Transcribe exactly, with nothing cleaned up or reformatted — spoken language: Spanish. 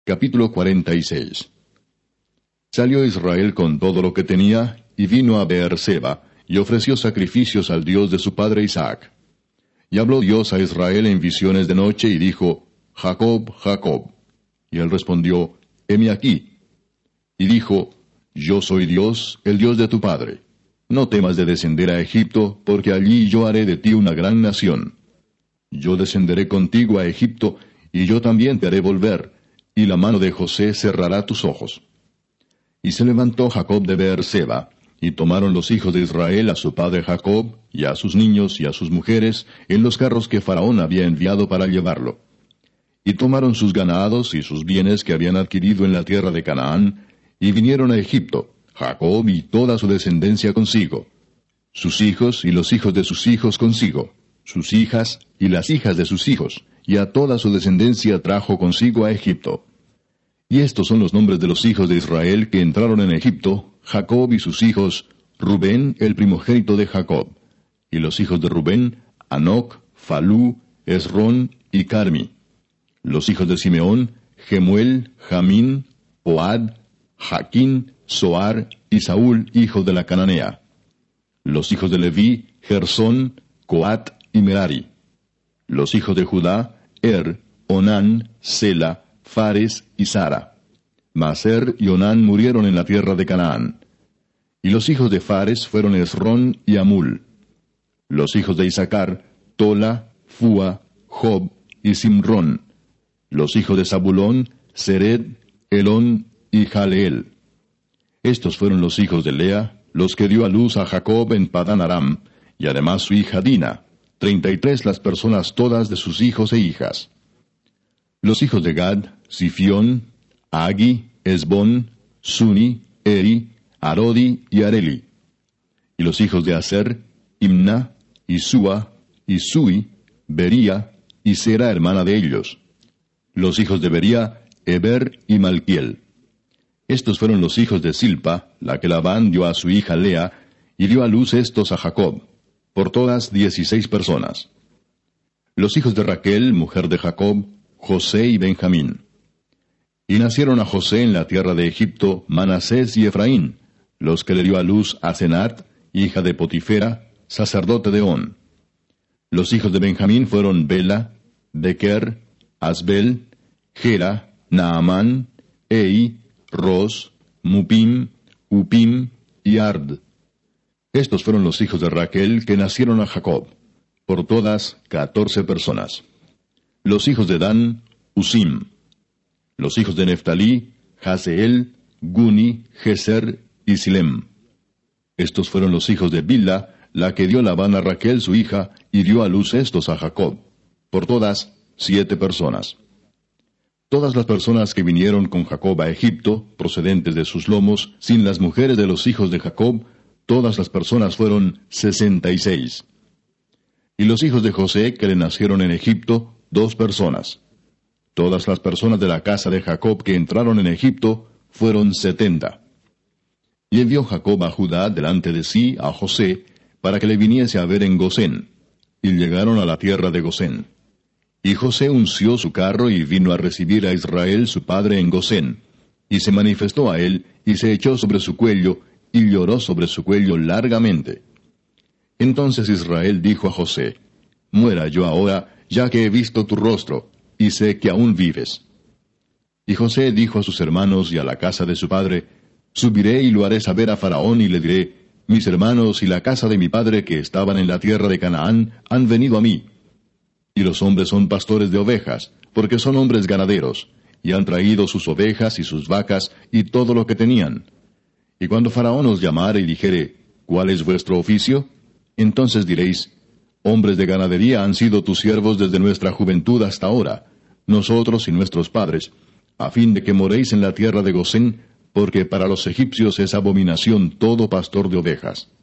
Capítulo cuarenta y seis. Salió Israel con todo lo que tenía, y vino a Beerseba, y ofreció sacrificios al Dios de su padre Isaac. Y habló Dios a Israel en visiones de noche, y dijo, Jacob, Jacob. Y él respondió, heme aquí. Y dijo, Yo soy Dios, el Dios de tu padre. No temas de descender a Egipto, porque allí yo haré de ti una gran nación. Yo descenderé contigo a Egipto, y yo también te haré volver, y la mano de José cerrará tus ojos. Y se levantó Jacob de Beerseba, y tomaron los hijos de Israel a su padre Jacob, y a sus niños y a sus mujeres, en los carros que Faraón había enviado para llevarlo. Y tomaron sus ganados y sus bienes que habían adquirido en la tierra de Canaán, y vinieron a Egipto, Jacob y toda su descendencia consigo, sus hijos y los hijos de sus hijos consigo, sus hijas y las hijas de sus hijos, y a toda su descendencia trajo consigo a Egipto. Y estos son los nombres de los hijos de Israel que entraron en Egipto, Jacob y sus hijos, Rubén, el primogénito de Jacob. Y los hijos de Rubén, Hanoc, Falú, Esrón y Carmi. Los hijos de Simeón, Gemuel, Jamín, Oad, Jaquín, Soar y Saúl, hijo de la Cananea. Los hijos de Leví, Gersón, Coat y Merari. Los hijos de Judá, Er, Onán, Sela, Fares y Sara. Mas Er y Onán murieron en la tierra de Canaán. Y los hijos de Fares fueron Esrón y Amul. Los hijos de Isaacar, Tola, Fua, Job y Simrón. Los hijos de Zabulón, Sered, Elón y Jaleel. Estos fueron los hijos de Lea, los que dio a luz a Jacob en Padán Aram, y además su hija Dina, treinta y tres las personas todas de sus hijos e hijas. Los hijos de Gad, Sifión, Agi, Esbón, Suni, Eri, Arodi y Areli. Y los hijos de Aser, Imna, Isúa, Isui, Bería, y Sera hermana de ellos. Los hijos de Bería, Eber y Malquiel. Estos fueron los hijos de Silpa, la que Labán dio a su hija Lea, y dio a luz estos a Jacob, por todas dieciséis personas. Los hijos de Raquel, mujer de Jacob, José y Benjamín. Y nacieron a José en la tierra de Egipto Manasés y Efraín, los que le dio a luz a Senat, hija de Potifera, sacerdote de On. Los hijos de Benjamín fueron Bela, Bequer, Asbel, Gera, Naamán, Ei, Ros, Mupim, Upim y Ard. Estos fueron los hijos de Raquel que nacieron a Jacob, por todas catorce personas. Los hijos de Dan, Usim. Los hijos de Neftalí, Haseel, Guni, Geser y Silem. Estos fueron los hijos de Bilha, la que dio Labán a Raquel su hija, y dio a luz estos a Jacob, por todas siete personas. Todas las personas que vinieron con Jacob a Egipto, procedentes de sus lomos, sin las mujeres de los hijos de Jacob, todas las personas fueron sesenta y seis. Y los hijos de José que le nacieron en Egipto, dos personas. Todas las personas de la casa de Jacob que entraron en Egipto fueron setenta. Y envió Jacob a Judá delante de sí a José, para que le viniese a ver en Gosén. Y llegaron a la tierra de Gosén. Y José unció su carro y vino a recibir a Israel su padre en Gosén. Y se manifestó a él, y se echó sobre su cuello, y lloró sobre su cuello largamente. Entonces Israel dijo a José, Muera yo ahora, ya que he visto tu rostro, y sé que aún vives. Y José dijo a sus hermanos y a la casa de su padre, Subiré y lo haré saber a Faraón, y le diré, Mis hermanos y la casa de mi padre que estaban en la tierra de Canaán han venido a mí. Y los hombres son pastores de ovejas, porque son hombres ganaderos, y han traído sus ovejas y sus vacas y todo lo que tenían. Y cuando Faraón os llamare y dijere, ¿cuál es vuestro oficio? Entonces diréis, hombres de ganadería han sido tus siervos desde nuestra juventud hasta ahora, nosotros y nuestros padres, a fin de que moréis en la tierra de Gosén, porque para los egipcios es abominación todo pastor de ovejas.